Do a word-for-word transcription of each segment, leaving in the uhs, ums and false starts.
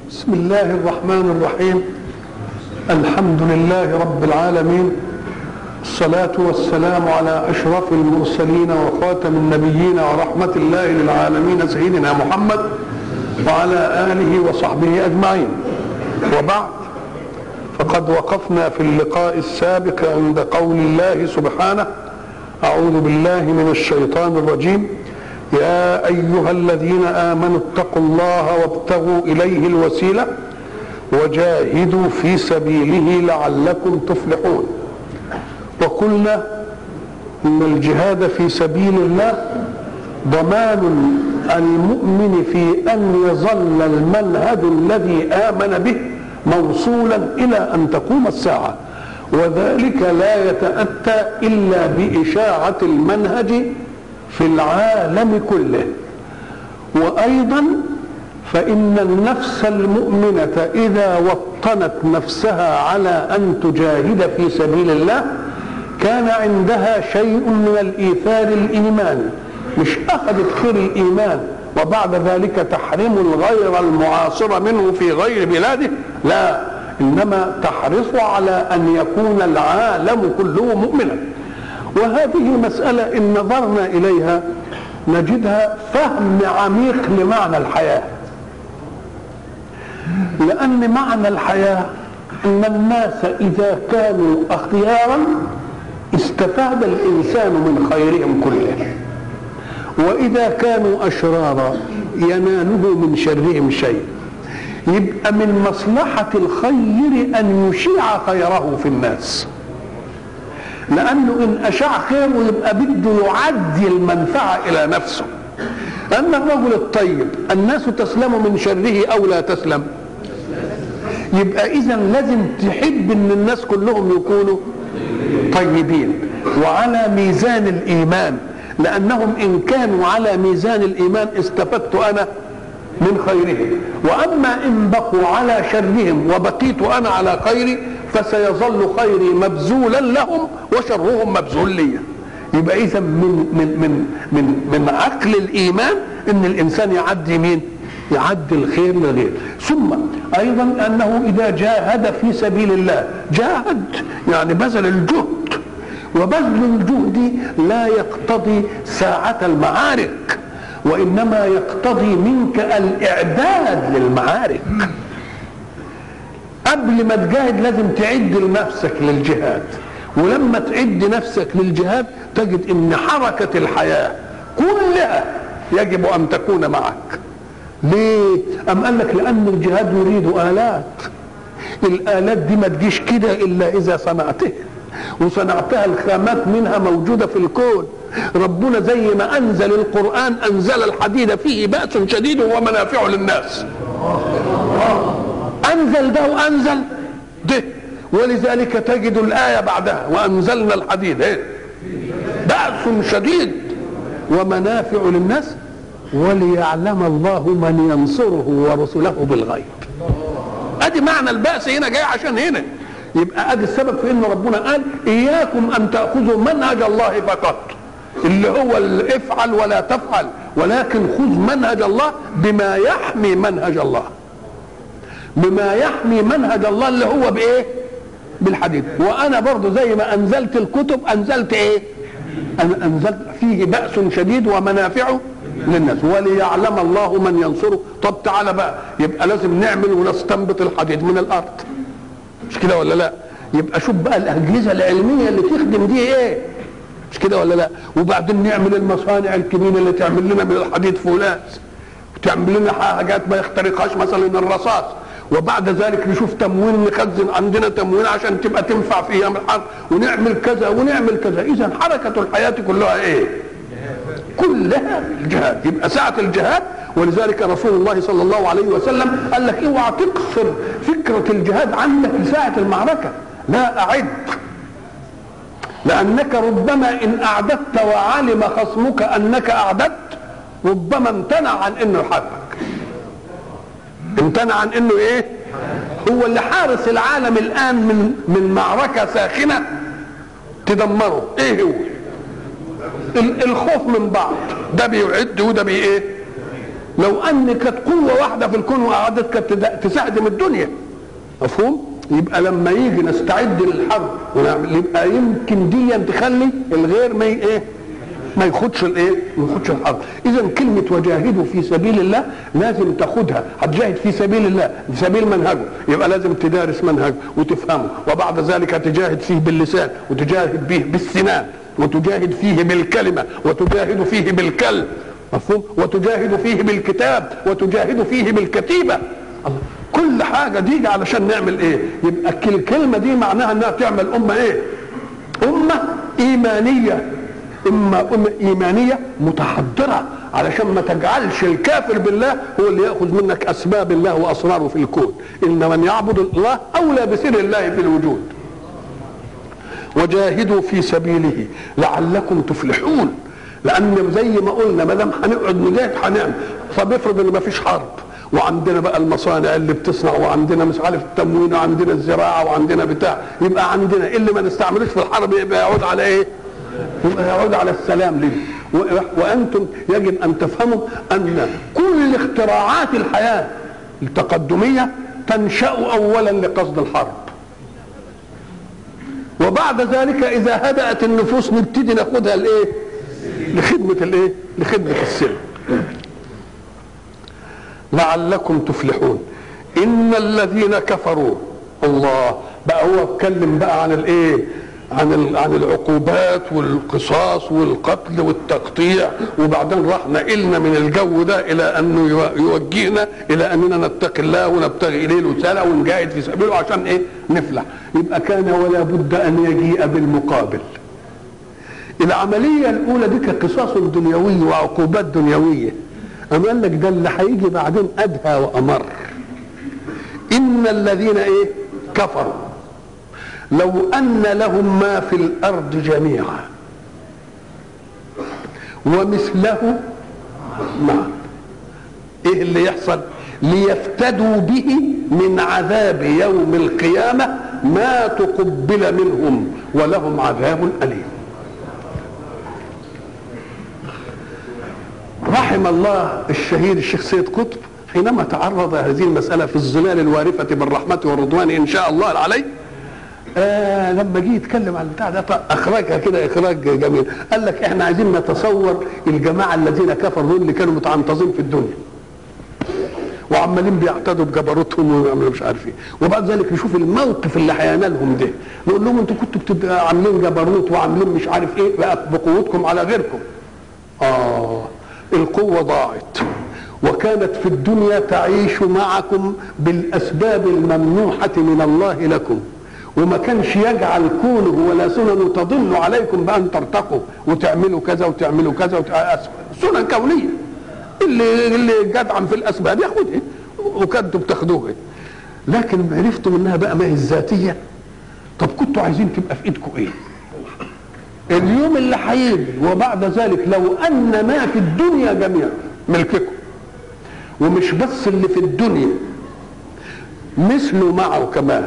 بسم الله الرحمن الرحيم. الحمد لله رب العالمين، الصلاة والسلام على أشرف المرسلين وخاتم النبيين ورحمة الله للعالمين سيدنا محمد وعلى آله وصحبه أجمعين. وبعد، فقد وقفنا في اللقاء السابق عند قول الله سبحانه: أعوذ بالله من الشيطان الرجيم. يا أيها الذين آمنوا اتقوا الله وابتغوا إليه الوسيلة وجاهدوا في سبيله لعلكم تفلحون. وقلنا إن الجهاد في سبيل الله ضمان المؤمن في أن يظل المنهج الذي آمن به موصولا إلى أن تقوم الساعة، وذلك لا يتأتى إلا بإشاعة المنهج في العالم كله. وأيضا فإن النفس المؤمنة إذا وطنت نفسها على أن تجاهد في سبيل الله كان عندها شيء من الإيثار الإيماني، مش أخذت خير الإيمان وبعد ذلك تحرم الغير المعاصر منه في غير بلاده، لا، إنما تحرص على أن يكون العالم كله مؤمنا. وهذه مسألة إن نظرنا إليها نجدها فهم عميق لمعنى الحياة، لأن معنى الحياة أن الناس إذا كانوا أخيارا استفاد الإنسان من خيرهم كله، وإذا كانوا أشرارا يناله من شرهم شيء. يبقى من مصلحة الخير أن يشيع خيره في الناس، لأنه إن أشاع خيره يبقى بده يعدي المنفعة إلى نفسه. أما الرجل الطيب الناس تسلم من شره أو لا تسلم، يبقى إذن لازم تحب أن الناس كلهم يكونوا طيبين وعلى ميزان الإيمان، لأنهم إن كانوا على ميزان الإيمان استفدت أنا من خيرهم، وأما إن بقوا على شرهم وبقيت أنا على خيري فسيظل خيري مبذولا لهم وشرهم مبذول لي. يبقى إذا من من من من من عقل الإيمان إن الإنسان يعدي مين؟ يعدي الخير للغير. ثم أيضا أنه إذا جاهد في سبيل الله، جاهد يعني بذل الجهد، وبذل الجهد لا يقتضي ساعة المعارك، وإنما يقتضي منك الإعداد للمعارك. قبل ما تجاهد لازم تعد لنفسك للجهاد، ولما تعد نفسك للجهاد تجد ان حركة الحياة كلها يجب ان تكون معك. ليه؟ أم قال لك لأن الجهاد يريد آلات، الآلات دي ما تجيش كده إلا إذا صنعتها، وصنعتها الخامات منها موجودة في الكون. ربنا زي ما أنزل القرآن أنزل الحديد فيه بأس شديد ومنافع للناس، أنزل ده وأنزل ده، ولذلك تجد الآية بعدها وأنزلنا الحديد إيه؟ بأس شديد ومنافع للناس وليعلم الله من ينصره ورسله بالغيب. أدي معنى البأس هنا جاي عشان هنا. يبقى أدي السبب في إن ربنا قال إياكم أن تأخذوا منهج الله فقط، اللي هو افعل ولا تفعل، ولكن خذ منهج الله بما يحمي منهج الله، بما يحمي منهج الله اللي هو بايه؟ بالحديد. وانا برضو زي ما انزلت الكتب انزلت ايه؟ انا انزلت فيه بأس شديد ومنافع للناس وليعلم الله من ينصره. طب تعالى بقى، يبقى لازم نعمل ونستنبط الحديد من الارض، مش كده ولا لا؟ يبقى شوف بقى الاجهزه العلميه اللي تخدم دي ايه، مش كده ولا لا؟ وبعدين نعمل المصانع الكبيره اللي تعمل لنا من الحديد فولاذ، وتعمل لنا حاجات ما يخترقهاش مثلا الرصاص، وبعد ذلك نشوف تموين، نخزن عندنا تموين عشان تبقى تنفع في ايام الحرب، ونعمل كذا ونعمل كذا. اذا حركه الحياه كلها ايه؟ كلها الجهاد. يبقى ساعه الجهاد، ولذلك رسول الله صلى الله عليه وسلم قال لك اوعى تقصر فكره الجهاد عندك لساعه المعركه، لا، اعد، لانك ربما ان اعددت وعلم خصمك انك اعددت ربما امتنع عن انه يحاربك، امتنع عن انه ايه؟ هو اللي حارس العالم الان من من معركه ساخنه تدمره. ايه هو؟ الخوف من بعض، ده بيعد وده بي ايه؟ لو ان كانت قوه واحده في الكون وقعدت كانت تساعدم الدنيا. مفهوم؟ يبقى لما يجي نستعد للحرب ونعمل يبقى يمكن دي تخلي الغير ما ايه ما ياخدش الايه ما ياخدش الحرب. اذا كلمه وجاهدوا في سبيل الله لازم تاخدها. هتجاهد في سبيل الله في سبيل منهجه، يبقى لازم تدارس منهجه وتفهمه، وبعد ذلك تجاهد فيه باللسان، وتجاهد به بالسنان، وتجاهد فيه بالكلمه، وتجاهد فيه بالكلب. مفهوم؟ وتجاهد فيه بالكتاب، وتجاهد فيه بالكتيبه. الله، كل حاجه دي علشان نعمل ايه؟ يبقى الكلمه دي معناها انها تعمل امه ايه؟ امه ايمانيه. اما امه ايمانيه متحضره علشان ما تجعلش الكافر بالله هو اللي ياخذ منك اسباب الله واسراره في الكون. ان من يعبد الله اولى بسر الله في الوجود. وجاهدوا في سبيله لعلكم تفلحون. لان زي ما قلنا ما دام هنقعد نجاهد هنعمل. طب افرض ان ما فيش حرب وعندنا بقى المصانع اللي بتصنع وعندنا مش عارف التموين وعندنا الزراعه وعندنا بتاع، يبقى عندنا اللي ما نستعملوش في الحرب يبقى يعود على ايه؟ يبقى يعود على السلام ليه؟ وانتم يجب ان تفهموا ان كل اختراعات الحياه التقدميه تنشا اولا لقصد الحرب، وبعد ذلك اذا هدأت النفوس نبتدي ناخدها لايه؟ لخدمه الايه؟ لخدمه السلم. لعلكم تفلحون. ان الذين كفروا، الله بقى هو اتكلم بقى عن الايه؟ عن عن العقوبات والقصاص والقتل والتقطيع، وبعدين راح نقلنا من الجو ده الى انه يوجهنا الى اننا نتقي الله ونبتغي اليه الوسالة ونجاهد في سبيله عشان ايه؟ نفلح. يبقى كان ولا بد ان يجيء بالمقابل. العمليه الاولى دي كقصاص دنيوي وعقوبات دنيويه، اما قال لك ده اللي هيجي بعدين ادهى وامر. ان الذين ايه؟ كفروا لو ان لهم ما في الارض جميعا ومثله معه، ايه اللي يحصل؟ ليفتدوا به من عذاب يوم القيامه ما تقبل منهم ولهم عذاب اليم. رحم الله الشهيد الشيخ سيد قطب حينما تعرض هذه المساله في الظلال الوارفه بالرحمه والرضوان ان شاء الله عليه. آه لما جه يتكلم عن البتاع ده اخرجها كده اخراج جميل. قال لك احنا عايزين نتصور الجماعه الذين كفروا دول اللي كانوا متعنطزين في الدنيا وعمالين بيعتدوا بجبروتهم ويعملوا مش عارف ايه، وبعد ذلك نشوف الموقف اللي هينالهم ده، نقول لهم انتوا كنتوا بتبقى عاملين جبروت وعاملين مش عارف ايه بقى بقوتكم على غيركم. اه القوه ضاعت، وكانت في الدنيا تعيش معكم بالاسباب الممنوحه من الله لكم، وما كانش يجعل كونه ولا سنن تضل عليكم بان ترتقوا وتعملوا كذا وتعملوا كذا وتعملوا سنن كونيه. اللي اللي جدعم في الاسباب ياخدها وكنتوا بتاخدوها، لكن عرفتم انها بقى ما هي الذاتيه. طب كنتوا عايزين تبقى في ايدكم ايه؟ اليوم اللي هيجي وبعد ذلك لو ان ما في الدنيا جميعا ملككم، ومش بس اللي في الدنيا مثله معه كمان،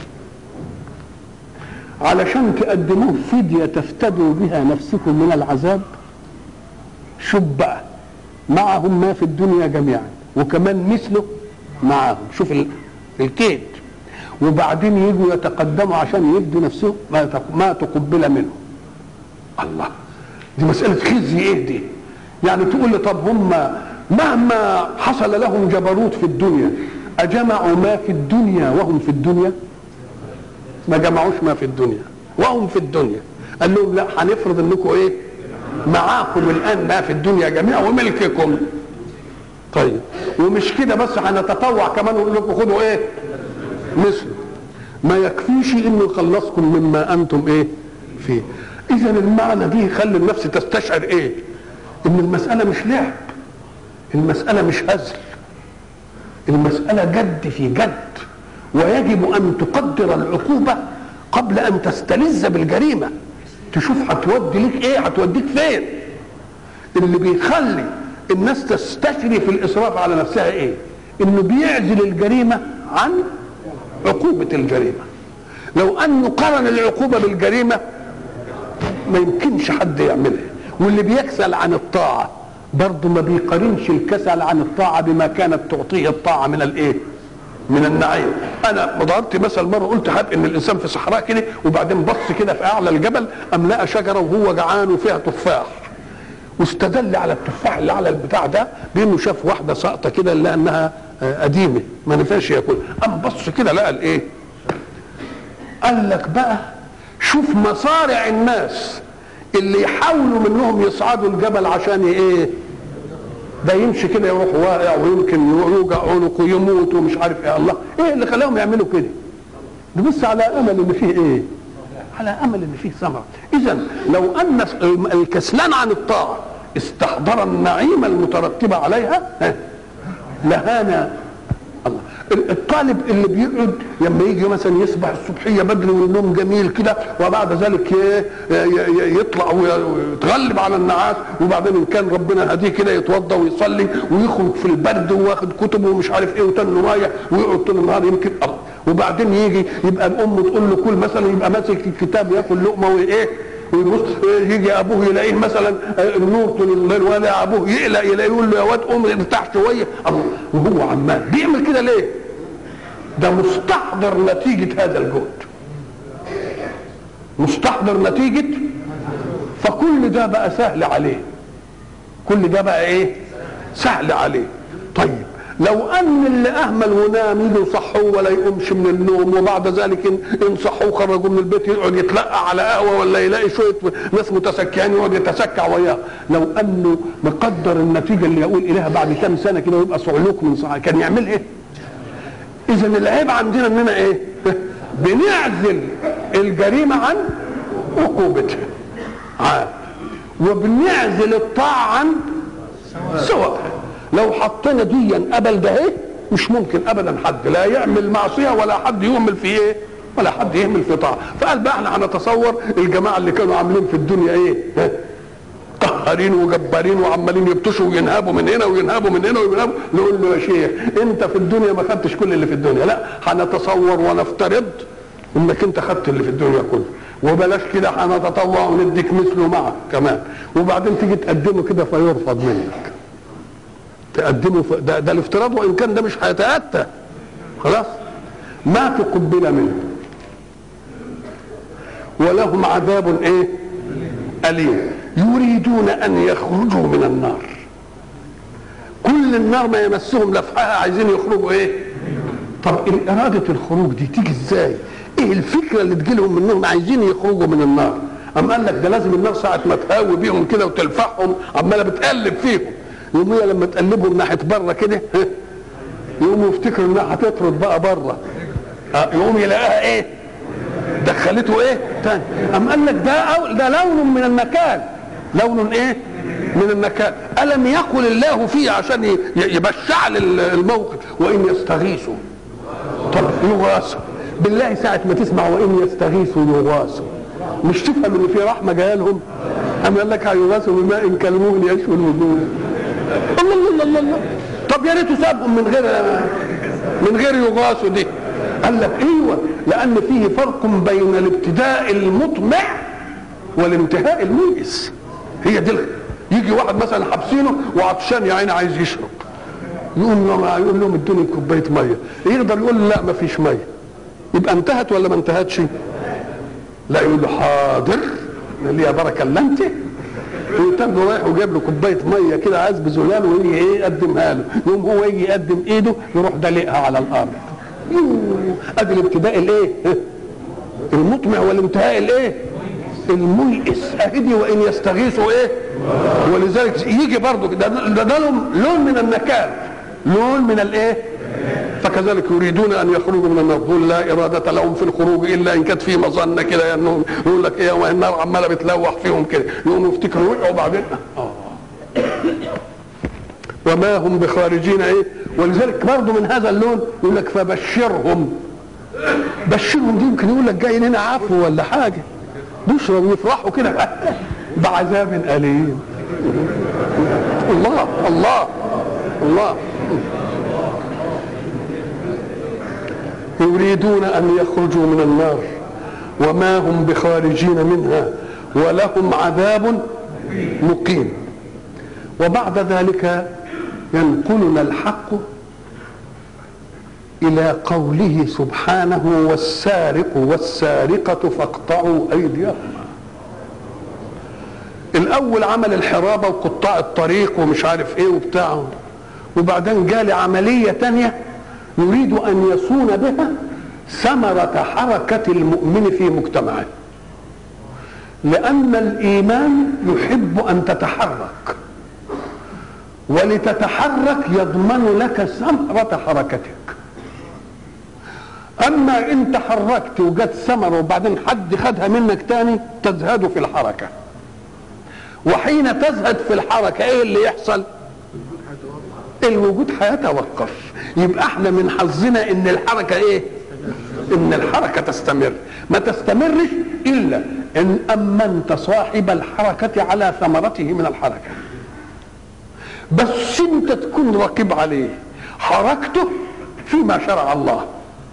علشان تقدموه فدية تفتدوا بها نفسكم من العذاب. شوف بقى معهم ما في الدنيا جميعا وكمان مثله معهم، شوف الكيد، وبعدين يجوا يتقدموا عشان يفدوا نفسهم ما تقبل منهم. الله، دي مسألة خزي ايه دي؟ يعني تقول لي طب هم مهما حصل لهم جبروت في الدنيا أجمعوا ما في الدنيا وهم في الدنيا؟ ما جمعوش ما في الدنيا وهم في الدنيا. قال لهم لا، هنفرض انكم ايه؟ معاكم الان ما في الدنيا جميعا وملككم. طيب ومش كده بس، هنتطوع كمان ونقول لكم خدوا ايه؟ مثل ما يكفيش انه يخلصكم مما انتم ايه؟ فيه. اذا المعنى دي يخلي النفس تستشعر ايه؟ ان المسألة مش لعب، المسألة مش هزل، المسألة جد في جد، ويجب ان تقدر العقوبة قبل ان تستلذ بالجريمة. تشوف هتودي لك ايه، هتوديك فين. اللي بيخلي الناس تستشري في الاسراف على نفسها ايه؟ انه بيعزل الجريمة عن عقوبة الجريمة. لو انه قرن العقوبة بالجريمة ما يمكنش حد يعملها. واللي بيكسل عن الطاعة برضه ما بيقارنش الكسل عن الطاعه بما كانت تعطيه الطاعه من الايه؟ من النعيم. انا ضربت مثل مره قلت هات ان الانسان في صحراء كده وبعدين بص كده في اعلى الجبل ام لقى شجره وهو جعان وفيها تفاح، واستدل على التفاح اللي على البتاع ده بانه شاف واحده ساقطه كده لانها قديمه ما نفعش ياكل، قام بص كده لقى الايه؟ قال لك بقى شوف مصارع الناس اللي يحاولوا منهم يصعدوا الجبل عشان ايه؟ ده يمشي كده يروح واقع ويمكن يوجع عنقه ويموت ومش عارف ايه. الله ايه اللي خلاهم يعملوا كده؟ ده بس على امل ان فيه ايه؟ على امل ان فيه ثمره. اذا لو ان الكسلان عن الطاعه استحضر النعيم المترتبه عليها لهانا. الله الطالب اللي بيقعد لما يجي مثلا يصبح الصبحيه بدري والنوم جميل كده وبعد ذلك يطلع ويتغلب على النعاس وبعدين ان كان ربنا هديه كده يتوضا ويصلي ويخرج في البرد وواخد كتبه ومش عارف ايه وتنه رايح ويقعد طول النهار يمكن الله وبعدين يجي يبقى الام تقول له كل مثلا يبقى ماسك الكتاب ياكل لقمه وايه ويبص يجي ابوه يلاقيه مثلا النور طول الليل ولا ابوه يقلق يلاقيه يقول له يا واد قوم ارتاح شويه الله وهو عمال بيعمل كده ليه؟ ده مستحضر نتيجه هذا الجهد. مستحضر نتيجه فكل ده بقى سهل عليه. كل ده بقى ايه؟ سهل عليه. طيب لو ان اللي اهمل ونام يجوا يصحوه ولا يقومش من النوم وبعد ذلك ينصحوه خرجوا من البيت يقعد يتلقى على قهوه ولا يلاقي شويه ناس متسكعين يقعد يتسكع وياه، لو انه مقدر النتيجه اللي يقول اليها بعد كام سنه كده ويبقى صعلوك من صحيح كان يعمل ايه؟ اذا العيب عندنا اننا ايه؟ بنعزل الجريمه عن عقوبتها عاد وبنعزل الطاعه عن سواء. لو حطينا ديا قبل ده ايه مش ممكن ابدا حد لا يعمل معصيه ولا حد يهمل في ايه ولا حد يهمل في طاعه. فقال بقى احنا هنتصور الجماعه اللي كانوا عاملين في الدنيا ايه قهارين وجبارين وعمالين يبطشوا وينهبوا من هنا وينهبوا من هنا وينهبوا، نقول له يا شيخ انت في الدنيا ما خدتش كل اللي في الدنيا. لا هنتصور ونفترض انك انت خدت اللي في الدنيا كله وبلاش كده هنتطوع ونديك مثله معك كمان وبعدين تيجي تقدمه كده فيرفض منك. تقدمه ده, ده الافتراض وان كان ده مش هيتاتى خلاص ما تقبل منه ولهم عذاب ايه اليم يريدون ان يخرجوا من النار. كل النار ما يمسهم لفحها عايزين يخرجوا ايه؟ طب اراده الخروج دي تيجي ازاي؟ ايه الفكره اللي تجيلهم منهم عايزين يخرجوا من النار؟ اما قال لك ده لازم النار ساعه ما تهاوي بيهم كده وتلفحهم عماله بتقلب فيهم يقوم هي لما تقلبهم ناحيه بره كده يقوموا يفتكروا انها هتطرد بقى بره يقوم يلاقيها ايه؟ دخلته ايه؟ تاني. أم قال لك ده أو ده لون من النكال. لون ايه؟ من النكال. ألم يقل الله فيه عشان يبشع الموقف وإن يستغيثوا طب يغاثوا بالله ساعة ما تسمع وإن يستغيثوا يغاثوا مش تفهم إن في رحمة جايه لهم؟ أم قال لك هيغاثوا بماء كالمهل يشوي الوجوه. الله الله الله الله. طب يا ريته سابهم من غير من غير يغاثوا دي. قال لك ايوه لان فيه فرق بين الابتداء المطمع والانتهاء الميئس. هي دي يجي واحد مثلا حابسينه وعطشان يا عيني عايز يشرب يقول لهم يقول لهم ادوني كوبايه ميه يقدر يقول لا ما فيش ميه يبقى انتهت ولا ما انتهتش؟ لا يقول له حاضر اللي يا بركه الا انت ويتم رايح وجاب له كوبايه ميه كده عايز بزلال ويجي ايه يقدمها له يقوم هو يجي يقدم ايده يروح دلقها على الارض. ادي الابتداء الايه المطمع والانتهاء الايه الميئس اهدي وان يستغيثوا ايه ولذلك يجي برضه ده ده, ده لون من النكال لون من الايه فكذلك يريدون ان يخرجوا من النار قل لا اراده لهم في الخروج الا ان كانت في مظنه كده انهم يقول لك ايه والنار عماله بتلوح فيهم كده يقوموا يفتكروا وقعوا بعدين اه وما هم بخارجين ايه ولذلك برضه من هذا اللون يقول لك فبشرهم. بشرهم دي يمكن يقول لك جاي لنا عفو ولا حاجه بشرى ويفرحوا كده بعذاب اليم. الله الله الله يريدون ان يخرجوا من النار وما هم بخارجين منها ولهم عذاب مقيم. وبعد ذلك ينقلنا الحق إلى قوله سبحانه: والسارق والسارقة فاقطعوا أيديهما. الأول عمل الحرابة وقطاع الطريق ومش عارف إيه وبتاعه، وبعدين جالي عملية تانية يريد أن يصون بها ثمرة حركة المؤمن في مجتمعه، لأن الإيمان يحب أن تتحرك، ولتتحرك يضمن لك ثمرة حركتك. أما إن تحركت وجت ثمرة وبعدين حد خدها منك تاني تزهد في الحركة، وحين تزهد في الحركة إيه اللي يحصل؟ الوجود هيتوقف. يبقى احنا من حظنا ان الحركة ايه؟ ان الحركة تستمر. ما تستمرش الا ان امنت صاحب الحركة على ثمرته من الحركة، بس انت تكون راقب عليه حركته فيما شرع الله،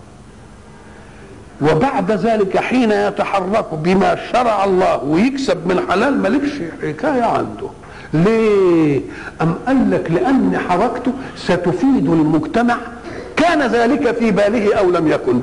وبعد ذلك حين يتحرك بما شرع الله ويكسب من حلال مالكش حكاية عنده. ليه؟ أم قال لك لأن حركته ستفيد المجتمع، كان ذلك في باله أو لم يكن،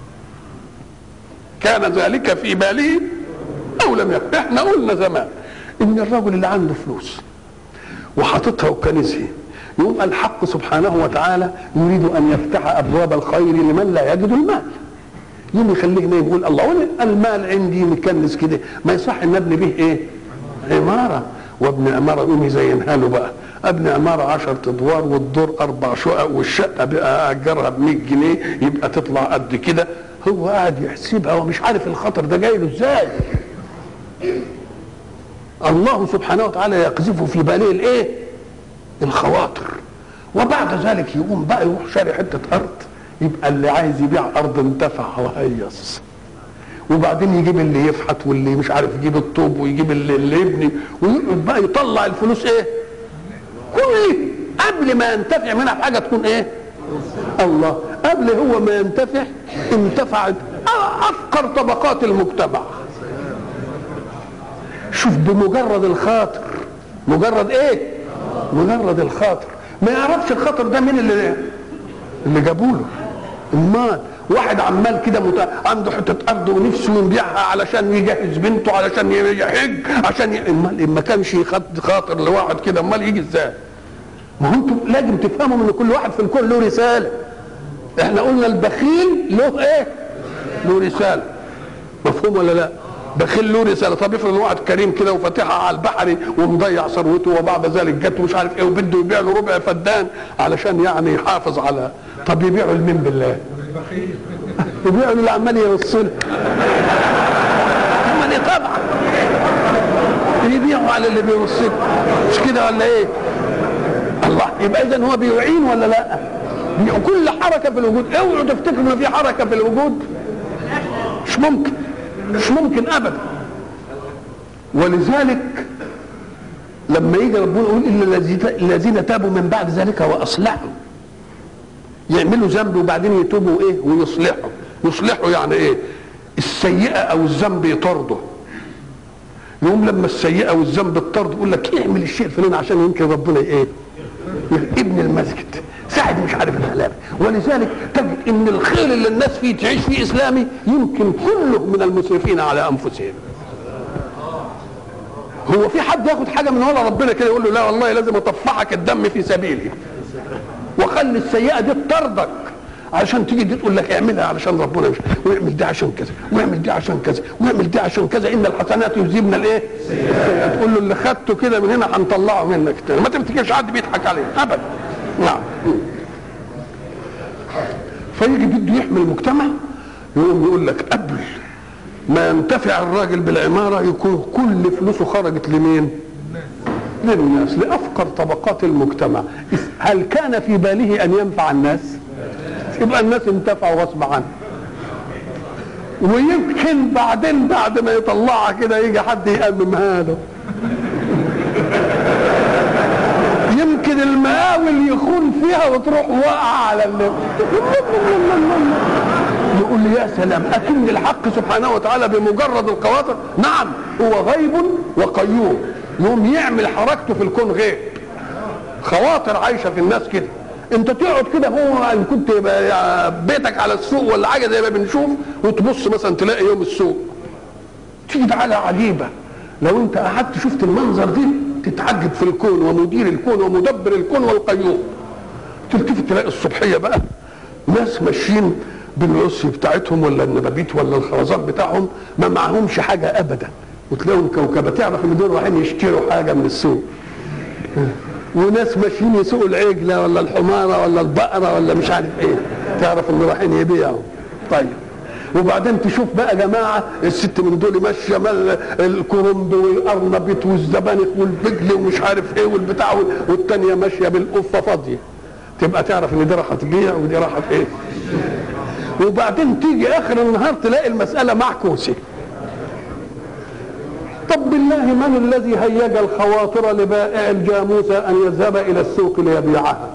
كان ذلك في باله أو لم يكن. احنا قلنا زمان إن الرجل اللي عنده فلوس وحاططها وكنزها، يقوم الحق سبحانه وتعالى يريد أن يفتح أبواب الخير لمن لا يجد المال، يوم يخليه هنا يقول الله وانا المال عندي مكنس كده، ما يصح ان ابني به ايه؟ عماره، وابن عماره يقوم يزينها له بقى، ابن عماره عشرة ادوار والدور اربع شقق والشقه بقى اجرها ب مية جنيه يبقى تطلع قد كده. هو قاعد يحسبها ومش عارف الخطر ده جاي له ازاي. الله سبحانه وتعالى يقذف في باله الايه؟ الخواطر، وبعد ذلك يقوم بقى يروح شاري حته ارض، يبقى اللي عايز يبيع ارض انتفع وهيص، وبعدين يجيب اللي يفحت واللي مش عارف يجيب الطوب ويجيب اللي, اللي يبني، ويقعد بقى يطلع الفلوس ايه؟ كل قبل ما ينتفع منها بحاجه تكون ايه؟ الله. قبل هو ما ينتفع انتفعت افقر طبقات المجتمع. شوف بمجرد الخاطر، مجرد ايه؟ مجرد الخاطر، ما يعرفش الخاطر ده مين اللي اللي جابوا له. امال واحد عمال كده مت... عنده حته ارض ونفسه يبيعها علشان يجهز بنته، علشان يحج، عشان ي... امال ما كانش يخد خاطر لواحد كده، امال يجي ازاي؟ ما هو انتم لازم تفهموا ان كل واحد في الكون له رساله. احنا قلنا البخيل له ايه؟ له رساله. مفهوم ولا لا؟ بخيل له رساله. طب افرض واحد كريم كده وفاتحها على البحر ومضيع ثروته، وبعد ذلك جت مش عارف ايه وبده يبيع له ربع فدان علشان يعني يحافظ على، طب يبيعوا لمين بالله؟ يبيعوا اللي عمال يوصله. امال طبعا يبيعوا على اللي بيوصله، مش كده ولا ايه؟ الله. يبقى اذا هو بيعين ولا لا؟ كل حركه في الوجود، اوعوا تفتكروا ان في حركه في الوجود، مش ممكن، مش ممكن ابدا. ولذلك لما يجي ربنا يقول الا الذين تابوا من بعد ذلك واصلحوا، يعملوا ذنب وبعدين يتوبوا ايه؟ ويصلحوا. يصلحوا يعني ايه؟ السيئه او الذنب يطرده. يوم لما السيئه والذنب يطرد يقول لك اعمل الشيء الفلاني عشان يمكن ربنا ايه؟ ابن المسجد، ساعد مش عارف الغلابه. ولذلك تجد ان الخير اللي الناس فيه تعيش فيه اسلامي يمكن كله من المسرفين على انفسهم. هو في حد ياخد حاجه من ورا ربنا كده يقول له لا والله لازم اطفحك الدم في سبيلي وخلي السيئه دي تطردك عشان تيجي دي تقول لك اعملها علشان ربنا، مش واعمل دي عشان كذا واعمل دي عشان كذا واعمل دي عشان كذا، ان الحسنات يذهبن الايه؟ تقول له اللي خدته كده من هنا هنطلعه منك تاني، ما تفتكرش حد بيضحك عليه ابدا. نعم. فيجي بده يحمي المجتمع، يقوم يقول لك قبل ما ينتفع الراجل بالعماره يكون كل فلوسه خرجت لمين؟ للناس، لافقر طبقات المجتمع. هل كان في باله ان ينفع الناس؟ يبقى الناس انتفعوا غصب عنه. ويمكن بعدين بعد ما يطلعها كده يجي حد يأممها له. يمكن المقاول يخون فيها وتروح واقعه على اللي يقول لي يا سلام، أكن الحق سبحانه وتعالى بمجرد القواطر، نعم هو غيب وقيوم، يقوم يعمل حركته في الكون غيب، خواطر عايشه في الناس كده. انت تقعد كده، هو ان كنت بيتك على السوق ولا حاجه زي ما بنشوف، وتبص مثلا تلاقي يوم السوق تيجي حاجه عجيبه. لو انت قعدت شفت المنظر دي تتعجب في الكون ومدير الكون ومدبر الكون والقيوم. تلتفت تلاقي الصبحيه بقى ناس ماشيين بالعصي بتاعتهم ولا النبابيت ولا الخرزات بتاعهم، ما معهمش حاجه ابدا، وتلاقيهم كوكبه تعرف ان دول رايحين يشتروا حاجه من السوق. وناس ماشيين يسوقوا العجله ولا الحماره ولا البقره ولا مش عارف ايه، تعرف ان رايحين يبيعوا. طيب وبعدين تشوف بقى جماعه الست من دول ماشيه الكرنب والارنبيط والزبانخ والبجل ومش عارف ايه والبتاع، والثانيه ماشيه بالقفه فاضيه، تبقى تعرف ان دي راح تبيع ودي راح ايه. وبعدين تيجي اخر النهار تلاقي المساله معكوسه. طب بالله من الذي هيج الخواطر لبائع الجاموسه ان يذهب الى السوق ليبيعها؟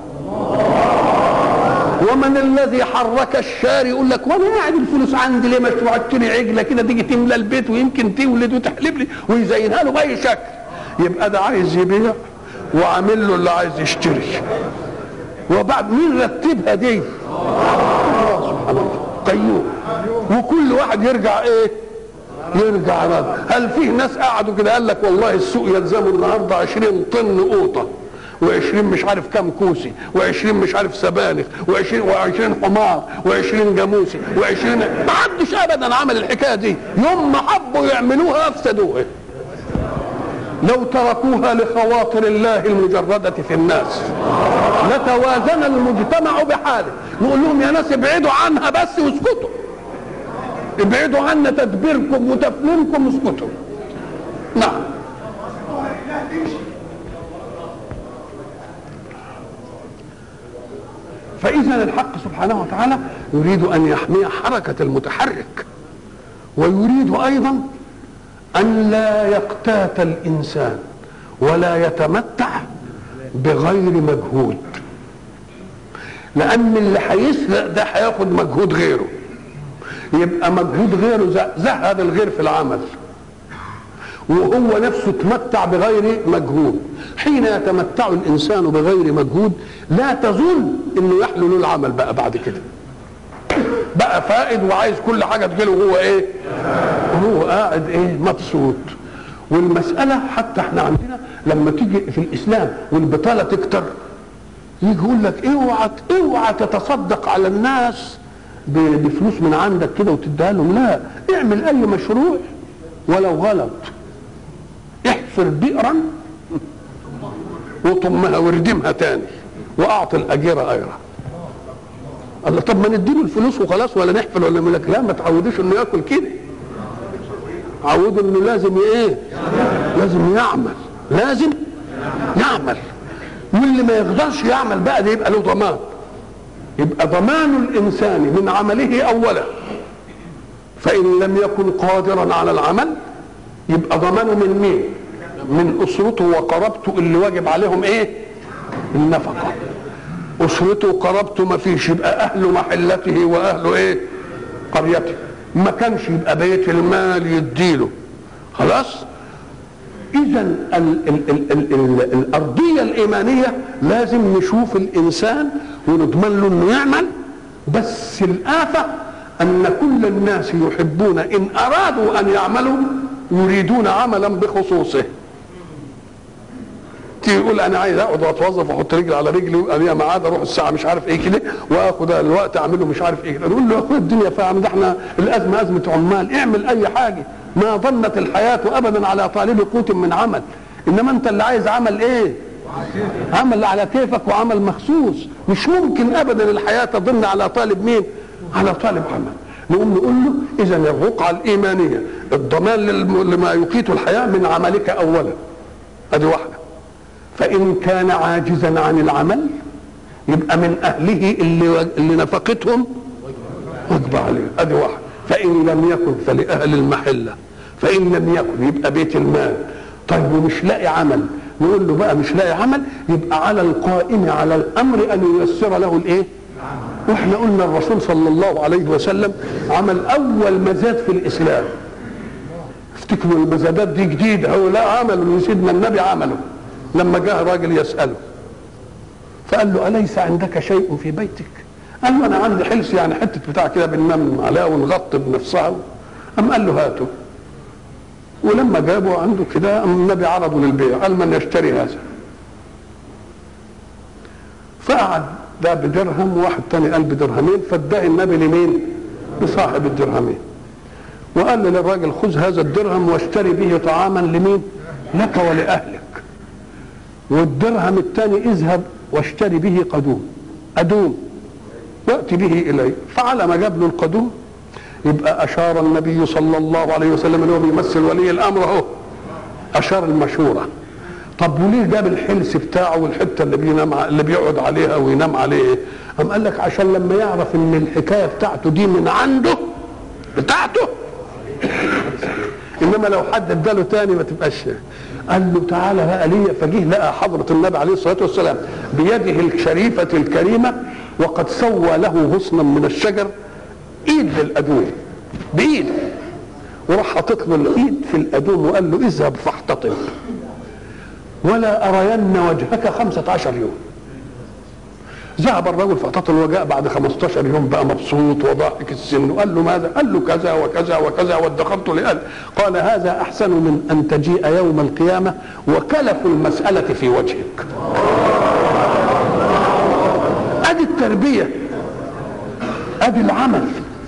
ومن الذي حرك الشاري يقول لك وانا قاعد الفلوس عندي ليه مش اشتري عجله كده تيجي تملى البيت ويمكن تولد وتحلب لي ويزينها له باي شكل؟ يبقى ده عايز يبيع وعامل له اللي عايز يشتري. وبعد مين رتبها دي؟ الله سبحانه وتعالى قيوم. وكل واحد يرجع ايه؟ يرجع رد. هل فيه ناس قعدوا كده قال لك والله السوق يلزمه النهارده عشرين طن قوطه وعشرين مش عارف كام كوسي وعشرين مش عارف سبانخ وعشرين وعشرين حمار وعشرين جاموسي وعشرين؟ ما حدش ابدا عمل الحكايه دي. يوم ما حبوا يعملوها افسدوها. لو تركوها لخواطر الله المجردة في الناس لتوازن المجتمع بحاله. نقول لهم يا ناس ابعدوا عنها بس واسكتوا، ابعدوا عنا تدبيركم وتفنينكم واسكتوا. نعم. فإذا الحق سبحانه وتعالى يريد أن يحمي حركة المتحرك، ويريد أيضا أن لا يقتات الإنسان ولا يتمتع بغير مجهود، لأن اللي هيسرق ده هياخد مجهود غيره، يبقى مجهود غيره زهد الغير في العمل، وهو نفسه تمتع بغير مجهود. حين يتمتع الإنسان بغير مجهود لا تظن إنه يحلو له العمل بقى بعد كده، بقى فائد وعايز كل حاجة تجيله وهو إيه؟ وهو قاعد إيه؟ مبسوط. والمسألة حتى احنا عندنا لما تيجي في الإسلام والبطالة تكتر يجي يقول لك اوعى اوعى تتصدق على الناس بفلوس من عندك كده وتديها لهم، لا، اعمل أي مشروع ولو غلط، احفر بئرا وطمها واردمها تاني واعطي الاجير اجرا. الله، طب ما نديله الفلوس وخلاص ولا نحفل ولا نقول لك لا ما تعودوش انه ياكل كده، عودوا انه لازم ايه؟ لازم يعمل، لازم يعمل. واللي ما يقدرش يعمل بقى ده يبقى له ضمان، يبقى ضمان الانسان من عمله اولا، فان لم يكن قادرا على العمل يبقى ضمانه من مين؟ من اسرته وقرابته اللي واجب عليهم ايه؟ النفقه. اسرته وقرابته ما فيش، يبقى اهل محلته واهل ايه؟ قريته. ما كانش يبقى بيت المال يديله خلاص. اذا ال ال ال ال ال الارضيه الايمانيه لازم نشوف الانسان ونضمن له انه يعمل، بس الافه ان كل الناس يحبون ان ارادوا ان يعملوا يريدون عملا بخصوصه. تيجي يقول انا عايز اقعد واتوظف واحط رجلي على رجلي وانا معاد اروح الساعه مش عارف ايه كده واخد الوقت اعمله مش عارف ايه، نقول له يا اخويا الدنيا فاهم، ده احنا الازمه ازمه عمال، اعمل اي حاجه. ما ظنت الحياه ابدا على طالب قوت من عمل، انما انت اللي عايز عمل ايه؟ عمل على كيفك وعمل مخصوص. مش ممكن ابدا الحياه تظن على طالب مين؟ على طالب عمل. نقوم نقول له اذا الرقعه الايمانيه الضمان لما يقيت الحياه من عملك اولا، ادي واحده. فان كان عاجزا عن العمل يبقى من اهله اللي اللي نفقتهم واجب عليه، ادي واحده. فان لم يكن فلاهل المحله، فان لم يكن يبقى بيت المال. طيب ومش لاقي عمل، نقول له بقى مش لاقي عمل يبقى على القائم على الامر ان ييسر له الايه؟ واحنا قلنا الرسول صلى الله عليه وسلم عمل اول مزاد في الاسلام. افتكروا المزادات دي جديده، هو لا عمله سيدنا النبي عمله لما جاء راجل يساله فقال له أليس عندك شيء في بيتك؟ قال له أنا عندي حلس، يعني حتة بتاع كده بننام عليها ونغطي بنفسها. أم قال له هاته، ولما جابوا عنده كده النبي عرضه للبيع، قال من يشتري هذا؟ فقعد ده بدرهم وواحد تاني قال بدرهمين، فاداه النبي لمين؟ لصاحب الدرهمين، وقال للراجل خذ هذا الدرهم واشتري به طعاما لمين؟ لك ولأهلك، والدرهم الثاني اذهب واشتري به قدوم أدوم وأتي به إلي. فعلى ما جاب له القدوم يبقى أشار النبي صلى الله عليه وسلم اللي هو بيمثل ولي الأمر اهو، أشار المشورة. طب وليه جاب الحلس بتاعه والحته اللي بينام اللي بيقعد عليها وينام عليه؟ قام قال لك عشان لما يعرف ان الحكايه بتاعته دي من عنده بتاعته، انما لو حد اداله تاني ما تبقاش. قال له تعالى بقى ليا، فجه لقى حضره النبي عليه الصلاه والسلام بيده الشريفه الكريمه وقد سوى له غصنا من الشجر، ايد للادوم بايد، وراح حاطط له الايد في الادوم وقال له اذهب فاحتطب ولا أرين وجهك خمسة عشر يوم. ذهب الرجل فاحتطب وجاء بعد خمسة عشر يوم بقى مبسوط وضاحك السن. وقال له ماذا؟ قال له كذا وكذا وكذا وادخرت لأهل. قال هذا أحسن من أن تجيء يوم القيامة وكلف المسألة في وجهك. أدي التربية، أدي العمل.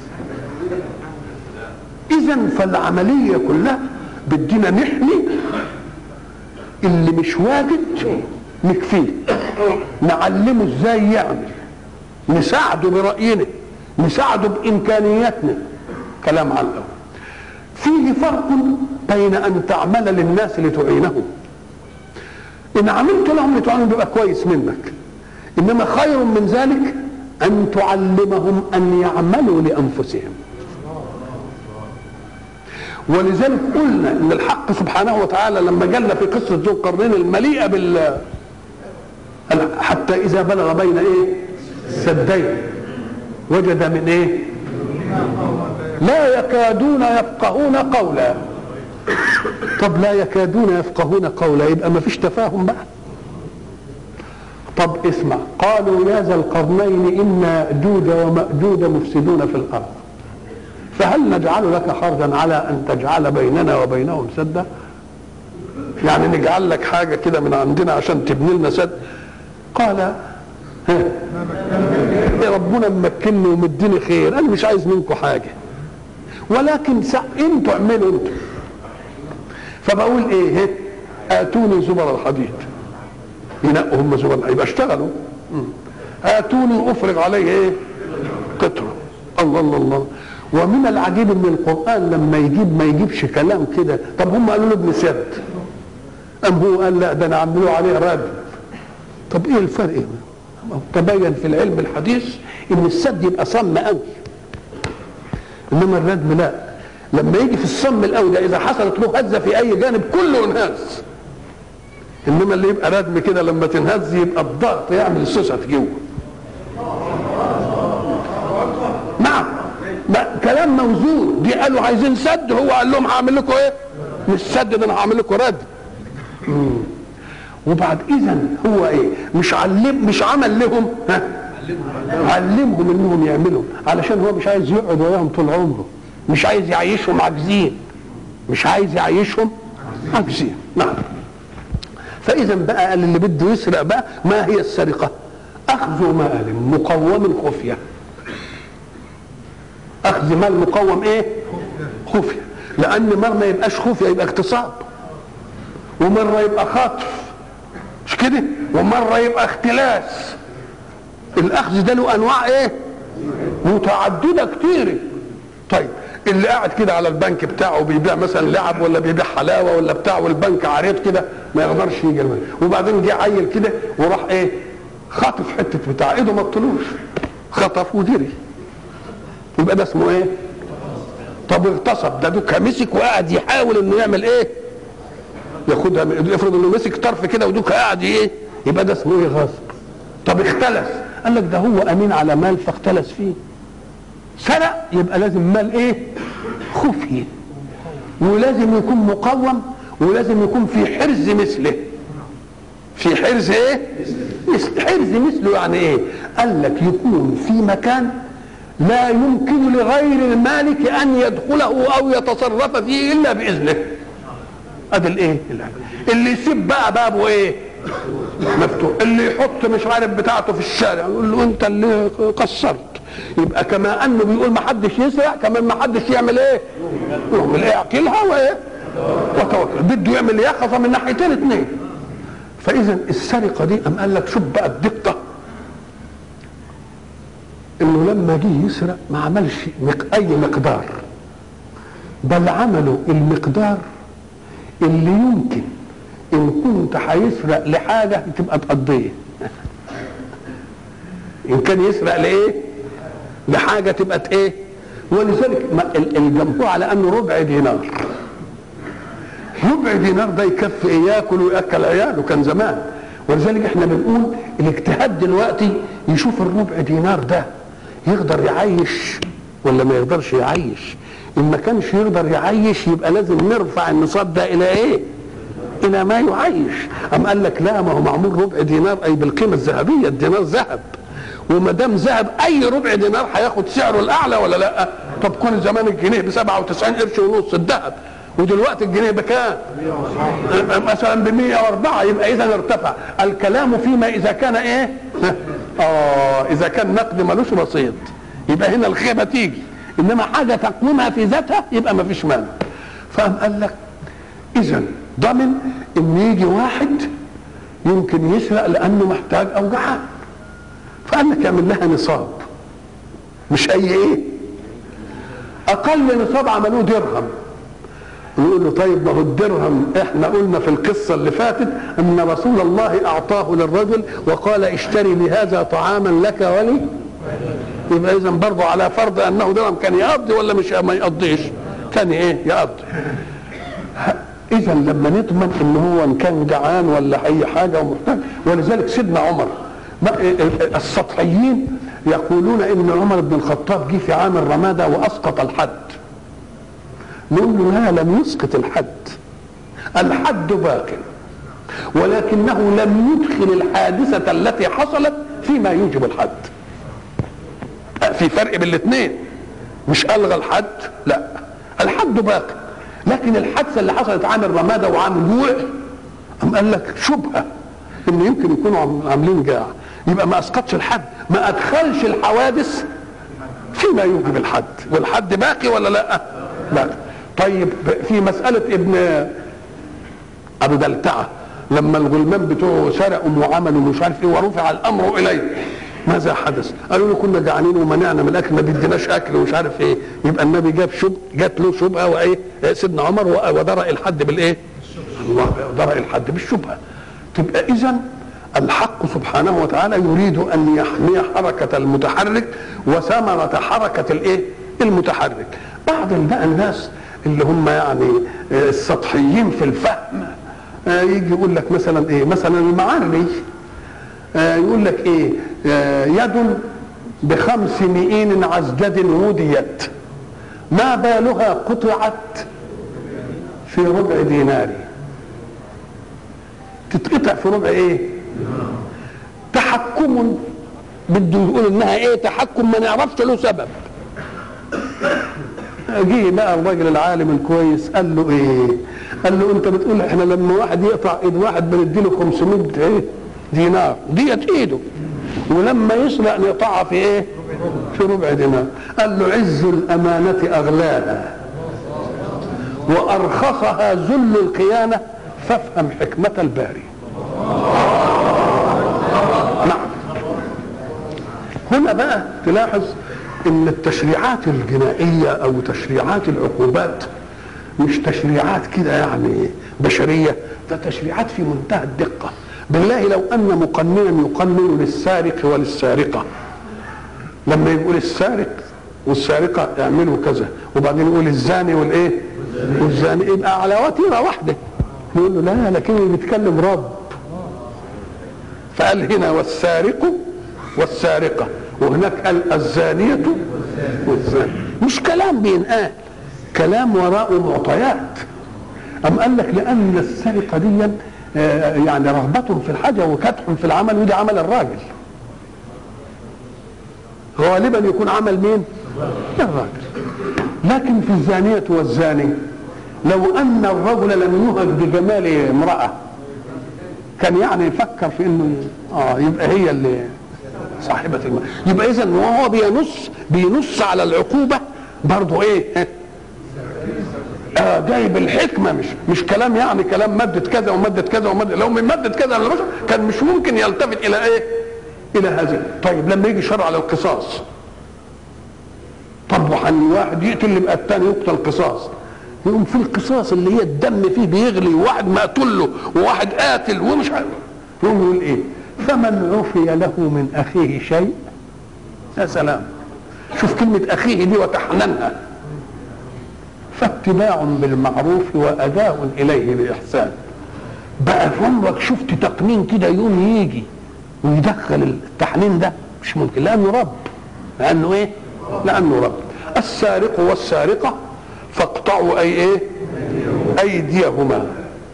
إذن فالعملية كلها بدنا نحمي اللي مش واجد نكفيه، نعلمه ازاي يعمل، نساعده برأينا، نساعده بإمكانياتنا. كلام على الأول. فيه فرق بين أن تعمل للناس لتعينهم، إن عملت لهم لتعينهم بيبقى كويس منك، إنما خير من ذلك أن تعلمهم أن يعملوا لأنفسهم. ولذلك قلنا ان الحق سبحانه وتعالى لما جالنا في قصه ذو القرنين المليئه بال حتى اذا بلغ بين ايه السدين وجد من ايه لا يكادون يفقهون قولا. طب لا يكادون يفقهون قولا يبقى ما فيش تفاهم بقى. طب اسمع، قالوا يا ذا القرنين ان يأجوج ومأجوج مفسدون في الارض فهل نجعل لك خرجا على ان تجعل بيننا وبينهم سدا؟ يعني نجعل لك حاجه كده من عندنا عشان تبني لنا سد؟ قال ها ربنا ممكنني ومديني خير، انا مش عايز منكم حاجه، ولكن انتوا اعملوا انتوا. فبقول ايه؟ اتوني زبر الحديد، ينقوا هم زبر يبقى اشتغلوا. اتوني افرغ عليه ايه قطره. الله الله الله. ومن العجيب ان القرآن لما يجيب ما يجيبش كلام كده. طب هم قالوا له ابن سد، ام هو قال لا ده انا عملوا عليه رد. طب ايه الفرق؟ تبين في العلم الحديث ان السد يبقى صم قوي، انما الردم لا. لما يجي في الصم القوي ده اذا حصلت له هزه في اي جانب كله انهز، انما اللي يبقى ردم كده لما تنهز يبقى الضغط يعمل السوسه جوه. نعم كلام موزون. دي قالوا عايزين سد، هو قال لهم هعمل لكم ايه؟ مش سد ده انا هعمل لكم رد. وبعد اذا هو ايه؟ مش علم مش عمل لهم، ها؟ علمهم انهم يعملوا، علشان هو مش عايز يقعد وياهم طول عمره، مش عايز يعيشهم عاجزين، مش عايز يعيشهم عاجزين. نعم. فاذا بقى قال اللي بده يسرق بقى ما هي السرقه؟ اخذ مال مقوم خفيه. اخذ مال مقوم ايه؟ خفيه. لان مره ما يبقاش خفيه يبقى اغتصاب، ومره يبقى خطف، مش كده؟ ومره يبقى اختلاس. الاخذ ده له انواع ايه؟ متعدده كتير. طيب اللي قاعد كده على البنك بتاعه بيبيع مثلا لعب ولا بيبيع حلاوه ولا بتاع، والبنك عريض كده ما يقدرش يجي المال، وبعدين جه عيل كده وراح ايه؟ خطف حته بتاع ايده ما طلوش، خطف ودري، يبقى ده اسمه ايه؟ طب اغتصب، ده دوكا مسك وقاعد يحاول انه يعمل ايه؟ ياخدها. افرض انه مسك طرف كده ودوكا قاعد ايه؟ يبقى ده اسمه ايه؟ غصب. طب اختلس، قال لك ده هو امين على مال فاختلس فيه. سرق يبقى لازم مال ايه؟ خفي، ولازم يكون مقوم، ولازم يكون في حرز مثله. في حرز ايه؟ حرز مثله يعني ايه؟ قال لك يكون في مكان لا يمكن لغير المالك ان يدخله او يتصرف فيه الا باذنه. ادي الايه؟ اللي يسيب بقى بابه ايه؟ مفتوح. اللي يحط مش عارف بتاعته في الشارع يقول له انت اللي قصرت. يبقى كما انه بيقول ما حدش يسرق، كمان ما حدش يعمل ايه؟ يعمل ايه؟ يعقلها وايه؟ وتوكل. بده يعمل يقظه من ناحيتين اثنين. فاذا السرقه دي ام قال لك شوف بقى الدقه، انه لما جه يسرق ما عملش اي مقدار، بل عملوا المقدار اللي يمكن ان كنت هيسرق لحاجه تبقى تقضيه. ان كان يسرق لايه؟ لحاجه تبقى ايه؟ ولذلك الجمهور على انه ربع دينار. ربع دينار ده يكفي ايه؟ ياكل وياكل عياله كان زمان. ولذلك احنا بنقول الاجتهاد دلوقتي يشوف الربع دينار ده يقدر يعيش ولا ما يقدرش يعيش. ان ما كانش يقدر يعيش يبقى لازم نرفع النصاب ده الى ايه؟ الى ما يعيش. ام قال لك لا، ما هو معمول ربع دينار اي بالقيمه الذهبيه، الدينار ذهب، وما دام ذهب اي ربع دينار هياخد سعره الاعلى ولا لا؟ طب كل زمان الجنيه ب سبعة وتسعين قرش ونص الذهب، ودلوقتي الجنيه بكام؟ مثلا ب مية واربعة. يبقى اذا ارتفع. الكلام فيما اذا كان ايه؟ اه اذا كان نقد ملوش رصيد يبقى هنا الخيبه تيجي، انما حاجه تقومها في ذاتها يبقى ما فيش مانع. فقام قال لك اذا ضمن ان يجي واحد يمكن يسرق لانه محتاج او جعان، فقال لك يعمل لها نصاب، مش اي ايه؟ اقل نصاب عملوه درهم. يقول له طيب ما هو الدرهم احنا قلنا في القصه اللي فاتت ان رسول الله اعطاه للرجل وقال اشتري بهذا طعاما لك ولي. يبقى اذا برضه على فرض انه درهم كان يقضي ولا مش ما يقضيش؟ كان ايه؟ يقضي. اذا لما نضمن ان هو ان كان جعان ولا اي حاجه ومحتاج. ولذلك سيدنا عمر السطحيين يقولون ان عمر بن الخطاب جه في عام الرماده واسقط الحد. نقول له لا، لم يسقط الحد، الحد باق، ولكنه لم يدخل الحادثه التي حصلت فيما يوجب الحد. في فرق بين الاثنين، مش الغى الحد، لا، الحد باق، لكن الحادثه اللي حصلت عام الرماده وعام الجوع ام قال لك شبهه ان يمكن يكونوا عاملين جاع، يبقى ما اسقطش الحد، ما ادخلش الحوادث فيما يوجب الحد، والحد باقي ولا لا؟ باقي. طيب في مساله ابن ابو دلتعه لما الغلمان بتوعه سرقوا وعملوا مش عارف ايه ورفع الامر اليه، ماذا حدث؟ قالوا له كنا جعانين ومنعنا من الاكل، ما بديناش اكل ومش عارف ايه. يبقى النبي جاب شب جات له شبهه وايه؟ سيدنا عمر ودرأ الحد بالايه؟ الله درأ الحد بالشبهه. تبقى اذا الحق سبحانه وتعالى يريد ان يحمي حركه المتحرك وثمره حركه الايه؟ المتحرك. بعض بقى الناس اللي هم يعني السطحيين في الفهم يجي يقول لك مثلا ايه؟ مثلا المعري يقول لك ايه؟ يد بخمس مئين عزجد وديت ما بالها قطعت في ربع دينار. تتقطع في ربع ايه؟ تحكم، بده يقول انها ايه؟ تحكم ما نعرفش له سبب. جه بقى الراجل العالم الكويس قال له ايه؟ قال له انت بتقول احنا لما واحد يقطع ايد واحد بنديله خمسمائة ايه؟ دينار، ديت ايده، ولما يسرق نقطعها في ايه؟ في ربع دينار. قال له عز الامانه اغلاها وارخصها ذل الخيانه فافهم حكمه الباري. نعم. هنا بقى تلاحظ ان التشريعات الجنائيه او تشريعات العقوبات مش تشريعات كده يعني بشريه، ده تشريعات في منتهى الدقه. بالله لو ان مقننا يقنن للسارق وللسارقه، لما يقول السارق والسارقه يعملوا كذا، وبعدين يقول الزاني والايه؟ والزاني، يبقى على وتيره واحده. يقول له لا، لكن اللي بيتكلم رب، فقال هنا والسارق والسارقه، وهناك قال الزانيه والزاني. مش كلام بينقال، كلام وراءه معطيات. أم قال لك لأن السرقة دي يعني رغبة في الحاجة وكدح في العمل، ودي عمل الراجل غالبا يكون عمل مين؟ الراجل. لكن في الزانية والزاني لو أن الرجل لم يهج بجمال امرأة كان يعني يفكر في انه اه يبقى هي اللي صاحبة المال. يبقى اذا وهو بينص بينص على العقوبة برضه ايه؟ اه جايب الحكمة، مش مش كلام يعني كلام مادة كذا ومادة كذا ومادة، لو من مادة كذا للبشر كان مش ممكن يلتفت الى ايه؟ الى هذه. طيب لما يجي شرع على القصاص، طب وحن واحد يقتل اللي بقى الثاني يقتل قصاص، يقوم في القصاص اللي هي الدم فيه بيغلي وواحد مقتول له وواحد قاتل ومش عارف، يقوم يقول ايه؟ فمن عفي له من اخيه شيء، يا سلام، شوف كلمة اخيه دي وتحننها، فاتباع بالمعروف واداء اليه باحسان. بقى عمرك شفت تقنين كده يقوم يجي ويدخل التحنين ده؟ مش ممكن، لانه رب، لانه ايه؟ لانه رب. السارق والسارقة فاقطعوا اي ايه؟ ايديهما،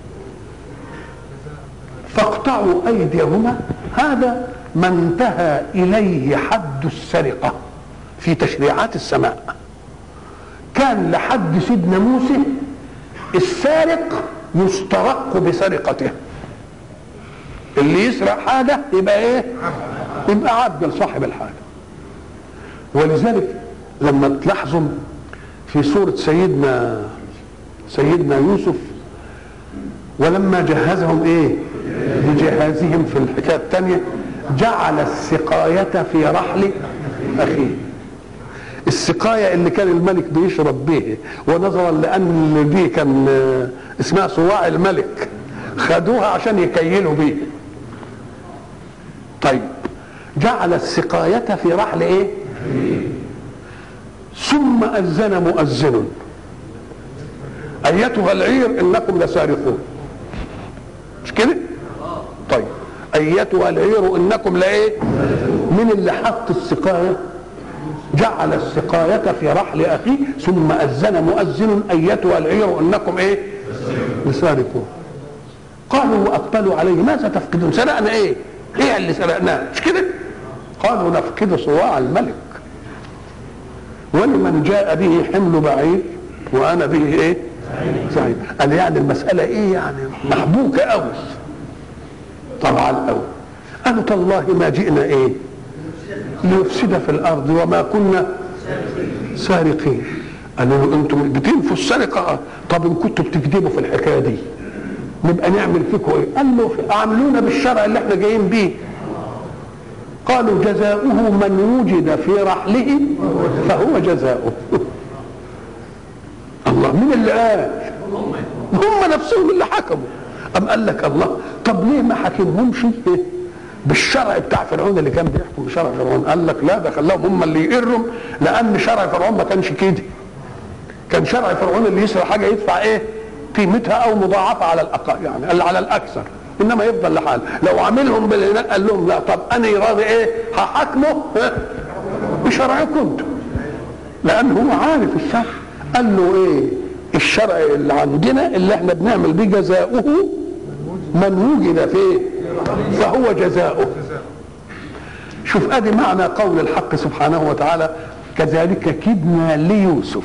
فاقطعوا ايديهما، هذا ما انتهى اليه حد السرقة في تشريعات السماء. كان لحد سيدنا موسى السارق يسترق بسرقته، اللي يسرق حاجة يبقى ايه؟ يبقى عبد لصاحب الحاجة. ولذلك لما تلاحظوا في سورة سيدنا سيدنا يوسف، ولما جهزهم ايه؟ بجهازهم في الحكاية الثانية، جعل السقاية في رحل أخيه. السقاية اللي كان الملك بيشرب به، ونظرا لأن دي كان اسمها صواع الملك خدوها عشان يكيلوا به. طيب جعل السقاية في رحل ايه؟ ثم أذن مؤذن أيتها العير إنكم لسارقون، مش كده؟ طيب أيتها العير إنكم لإيه؟ من اللي حط السقاية؟ جعل السقاية في رحل أخيه ثم أذن مؤذن أيتها العير إنكم إيه؟ لسارقون. قالوا وأقبلوا عليه ماذا تفقدون؟ سرقنا إيه؟ إيه اللي سرقناه؟ مش كده؟ قالوا نفقد صواع الملك ولمن جاء به حمل بعير وانا به ايه؟ سعيد. قال يعني المساله ايه يعني؟ محبوكه قوي، طبعا قوي. قالوا تالله ما جئنا ايه؟ لنفسد في الارض وما كنا سارقين. قالوا له انتم بتنفوا السرقه، طب ان كنتوا بتكذبوا في الحكايه دي نبقى نعمل فيكم ايه؟ قال له اعملونا بالشرع اللي احنا جايين بيه. قالوا جزاؤه من وجد في رحله فهو جزاؤه. الله، مين اللي قال؟ هم نفسهم اللي حكموا. أم قال لك الله، طب ليه ما حكمهمش بالشرع بتاع فرعون اللي كان بيحكم بشرع فرعون؟ قال لك لا، ده خلاهم هم اللي يقرهم، لأن شرع فرعون ما كانش كده. كان شرع فرعون اللي يسرق حاجة يدفع ايه؟ قيمتها أو مضاعفة على الأقل، يعني على الأكثر، انما يفضل لحاله. لو عاملهم بالهناك قال لهم لا، طب انا راضي ايه؟ هحاكمه بشرعكم، لان هو عارف الشرع. قال له ايه؟ الشرع اللي عندنا اللي احنا بنعمل بيه جزاؤه من وجد فيه فهو جزاؤه. شوف ادي معنى قول الحق سبحانه وتعالى كذلك كدنا ليوسف.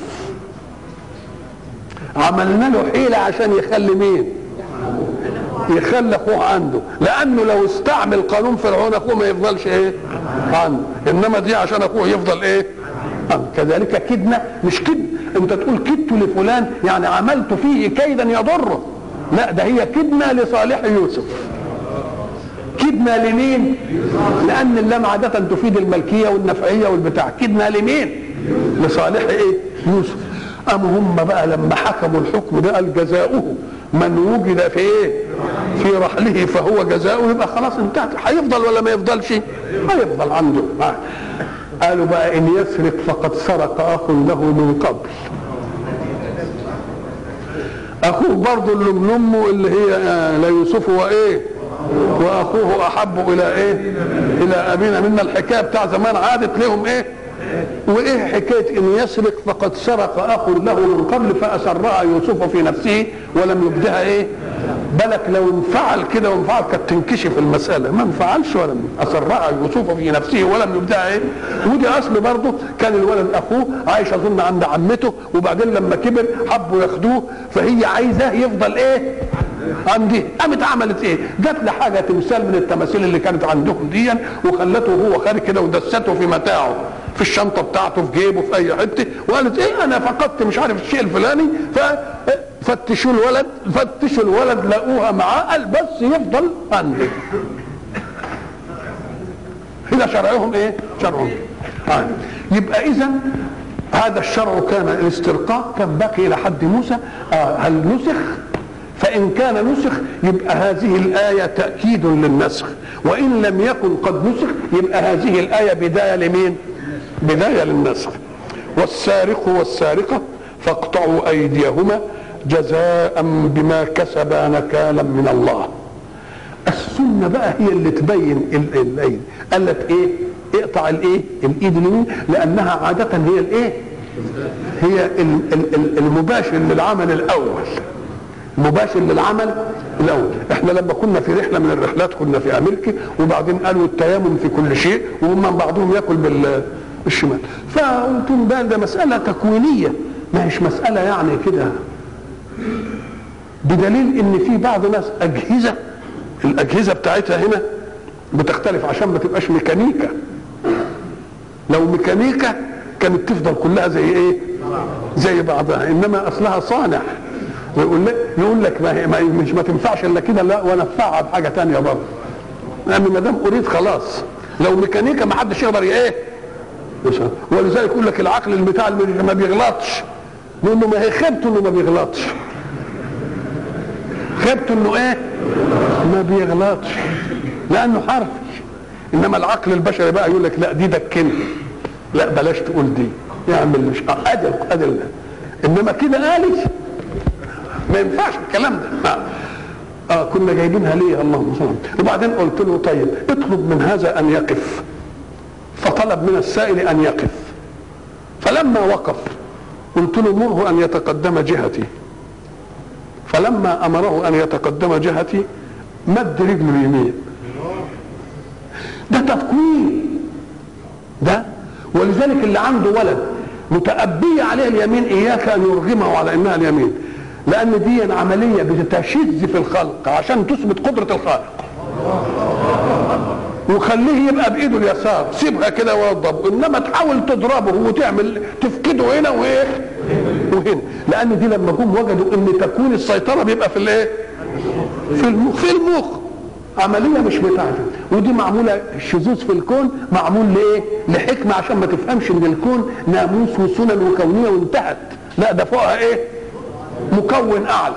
عملنا له حيلة عشان يخلي مين؟ يخلي اخوه عنده، لانه لو استعمل قانون فرعون اخوه ما يفضلش ايه عنده، انما دي عشان اخوه يفضل ايه عنده. كذلك كدنا، مش كد انت تقول كدت لفلان يعني عملت فيه كيدا يضره، لا، ده هي كدنا لصالح يوسف. كدنا لمين؟ لان اللام عاده تفيد الملكيه والنفعيه والبتاع. كدنا لمين؟ لصالح ايه؟ يوسف. ام هم بقى لما حكموا الحكم ده قال جزاؤه من وجد في ايه؟ في رحله فهو جزاؤه، يبقى خلاص انتهت. هيفضل ولا ما يفضلش؟ هيفضل عنده. قالوا بقى ان يسرق فقد سرق اخ له من قبل. اخوه برضه اللي من امه اللي هي لا يوسف وايه؟ واخوه احب الى ايه؟ الى ابينا منا. الحكايه بتاع زمان عادت لهم ايه؟ وايه حكايه ان يسرق فقد سرق اخ له من قبل فاسرها يوسف في نفسه ولم يبدها ايه؟ بالك لو انفعل كده وانفعل كانت تنكشف المساله، ما انفعلش ولم اسرها يوسف في نفسه ولم يبدها ايه؟ ودي اصل برضه كان الولد اخوه عايش اظن عند عمته، وبعدين لما كبر حبوا ياخدوه فهي عايزاه يفضل ايه؟ عندي. قامت عملت ايه؟ جات له حاجه تمثال من التماثيل اللي كانت عندهم دي وخلته هو خارج كده ودسته في متاعه في الشنطه بتاعته في جيبه في اي حته، وقالت ايه انا فقدت مش عارف الشيء الفلاني، ففتشوا الولد فتشوا الولد لقوها معاه، قال بس يفضل عندي. هنا شرعهم ايه؟ شرعهم. آه. يبقى اذا هذا الشرع كان الاسترقاق كان باقي الى حد موسى. آه هل نسخ؟ فإن كان نسخ يبقى هذه الآية تأكيد للنسخ، وإن لم يكن قد نسخ يبقى هذه الآية بداية لمين؟ بداية للنسخ. والسارق والسارقة فاقطعوا أيديهما جزاء بما كسبا نكالا من الله. السنة بقى هي اللي تبين الأيدي، قالت إيه؟ اقطع الإيه؟ الإيد اليمين، لأنها عادة هي الإيه؟ هي المباشر للعمل الأول، مباشر للعمل الاول. احنا لما كنا في رحله من الرحلات كنا في امريكا، وبعدين قالوا التيمم في كل شيء، وهم بعضهم ياكل بالشمال، فقلت لهم ده ده مساله تكوينيه ما هيش مساله يعني كده، بدليل ان في بعض ناس اجهزه الاجهزه بتاعتها هنا بتختلف عشان ما تبقاش ميكانيكا. لو ميكانيكا كانت تفضل كلها زي ايه؟ زي بعضها، انما اصلها صانع. ويقول لك يقول لك ما, ما مش ما تنفعش الا كده، لا وانفعها بحاجه ثانيه برضه، لان ما دام اريد خلاص. لو ميكانيكا ما حدش يقدر ايه؟ ولذلك يقول لك العقل البتاع اللي ما بيغلطش، نقول له ما هي خيبته انه ما بيغلطش، خيبته انه ايه؟ ما بيغلطش لانه حرفي. انما العقل البشري بقى يقول لك لا دي دكنه، لا بلاش تقول دي، يعمل مش ادل ادل، انما كده آلي ما ينفعش الكلام ده. آه. آه كنا جايبينها ليه؟ اللهم صل. وبعدين قلت له طيب اطلب من هذا ان يقف، فطلب من السائل ان يقف، فلما وقف قلت له مره ان يتقدم جهتي، فلما امره ان يتقدم جهتي مد رجله اليمين. ده تفكير ده. ولذلك اللي عنده ولد متأبية عليه اليمين اياك ان يرغمه على انها اليمين، لان دي عمليه بتشذ في الخلق عشان تثبت قدره الخالق، وخليه يبقى بايده اليسار، سيبها كده وضرب، انما تحاول تضربه وتعمل تفكده هنا وايه وهنا، لان دي لما جم وجدوا ان تكوين السيطره بيبقى في الايه؟ في المخ في المخ عمليه مش بتاعته. ودي معموله الشذوذ في الكون معمول لايه؟ لحكمه عشان ما تفهمش ان الكون ناموس وسنن وكونيه وانتهت، لا ده فوقها ايه؟ مكون اعلى.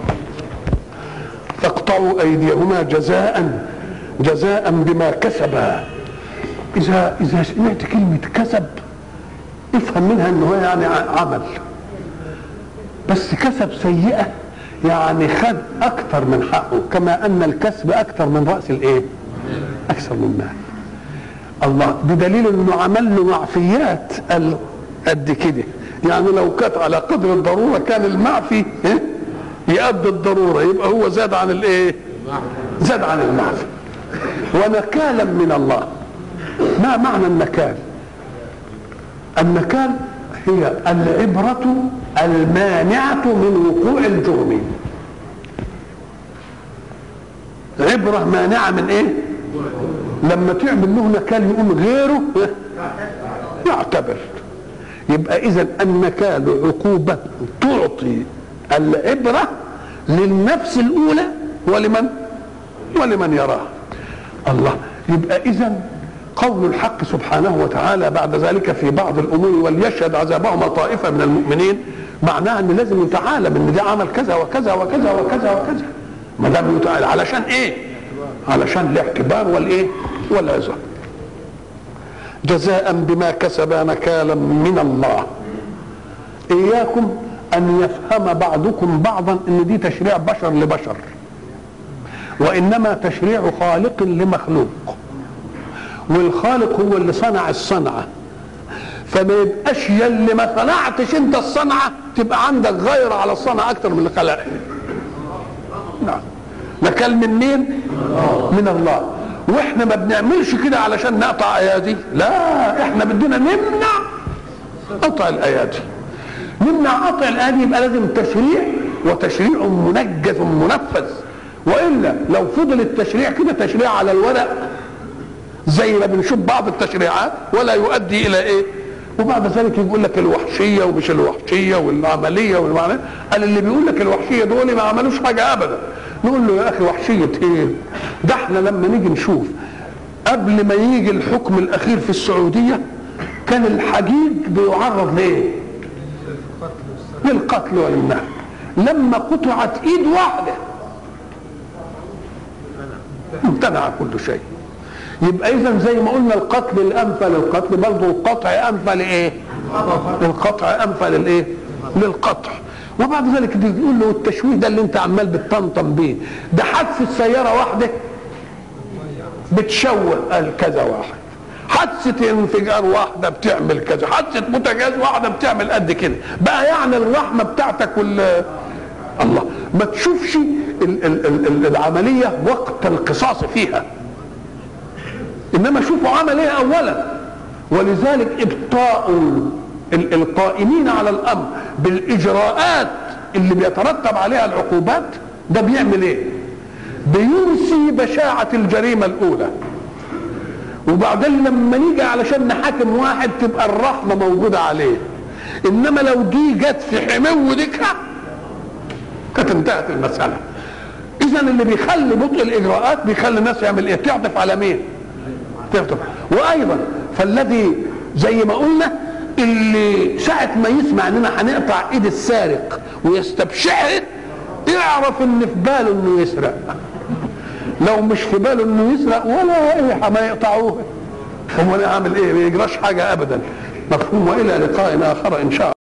فاقطعوا ايديهما جزاء جزاء بما كسبا. اذا اذا سمعت كلمه كسب افهم منها انه يعني عمل، بس كسب سيئه يعني خد اكثر من حقه، كما ان الكسب اكثر من راس الايه؟ اكثر من مال. الله بدليل انه عمل له معفيات قد كده، يعني لو كانت على قدر الضروره كان المعفي يؤدي الضروره، يبقى هو زاد عن الايه؟ زاد عن المعفي. ونكالا من الله. ما معنى النكال؟ النكال هي العبرة المانعة من وقوع الجرم. عبرة مانعة من ايه؟ لما تعمل له نكال يقوم غيره يعتبر. يبقى اذا النكال عقوبة تعطي العبرة للنفس الاولى ولمن ولمن يراها. الله. يبقى اذا قول الحق سبحانه وتعالى بعد ذلك في بعض الامور وليشهد عذابهما طائفه من المؤمنين، معناها ان لازم يتعالم ان ده عمل كذا وكذا وكذا وكذا وكذا، ما دام يتعالم علشان ايه؟ علشان الاعتبار والايه؟ والعظه. جزاء بما كسب نكالا من الله. اياكم ان يفهم بعضكم بعضا ان دي تشريع بشر لبشر، وانما تشريع خالق لمخلوق، والخالق هو اللي صنع الصنعه، فما يبقاش يلي ما صنعتش انت الصنعه تبقى عندك غير على الصنعه اكتر من الخلق. نعم. نكال من مين؟ من الله. واحنا ما بنعملش كده علشان نقطع ايادي، لا، احنا بدنا نمنع قطع الايادي. نمنع قطع الايادي يبقى لازم تشريع، وتشريع منجز منفذ، والا لو فضل التشريع كده تشريع على الورق زي ما بنشوف بعض التشريعات ولا يؤدي الى ايه. وبعد ذلك يقول لك الوحشيه ومش الوحشيه والعمليه والمعنى. قال اللي بيقول لك الوحشيه دول ما عملوش حاجه ابدا. نقول له يا اخي وحشيه ايه؟ ده احنا لما نيجي نشوف قبل ما يجي الحكم الاخير في السعوديه كان الحجيج بيعرض ليه؟ للقتل وللنهب. لما قطعت ايد واحده امتنع كل شيء. يبقى اذا زي ما قلنا القتل الانفى للقتل، برضه القطع انفى لايه؟ القطع انفى للايه؟ للقطع. وبعد ذلك يقول له التشويه ده اللي انت عمال بتطنطن بيه ده حادثه سياره واحده بتشوه قال كذا واحد، حادثه انفجار واحده بتعمل كذا، حادثه بوتاجاز واحده بتعمل قد كده. بقى يعني الرحمه بتاعتك وال الله ما تشوفش ال ال ال العمليه وقت القصاص فيها، انما شوفوا عمل ايه اولا. ولذلك ابطاء القائمين على الامر بالاجراءات اللي بيترتب عليها العقوبات ده بيعمل ايه؟ بينسي بشاعة الجريمة الاولى. وبعدين لما نيجي علشان نحاكم واحد تبقى الرحمة موجودة عليه، انما لو دي جت في حمو ديكها كانت انتهت المسألة. اذا اللي بيخلي بطء الاجراءات بيخلي الناس يعمل ايه؟ تعطف على مين؟ تعطف. وايضا فالذي زي ما قلنا اللي ساعة ما يسمع اننا هنقطع ايد السارق ويستبشعر يعرف ان في باله انه يسرق. لو مش في باله انه يسرق ولا ايه ما يقطعوه، هم انا اعمل ايه؟ ما يجراش حاجة ابدا. مفهوم. والى لقاء اخر ان شاء الله.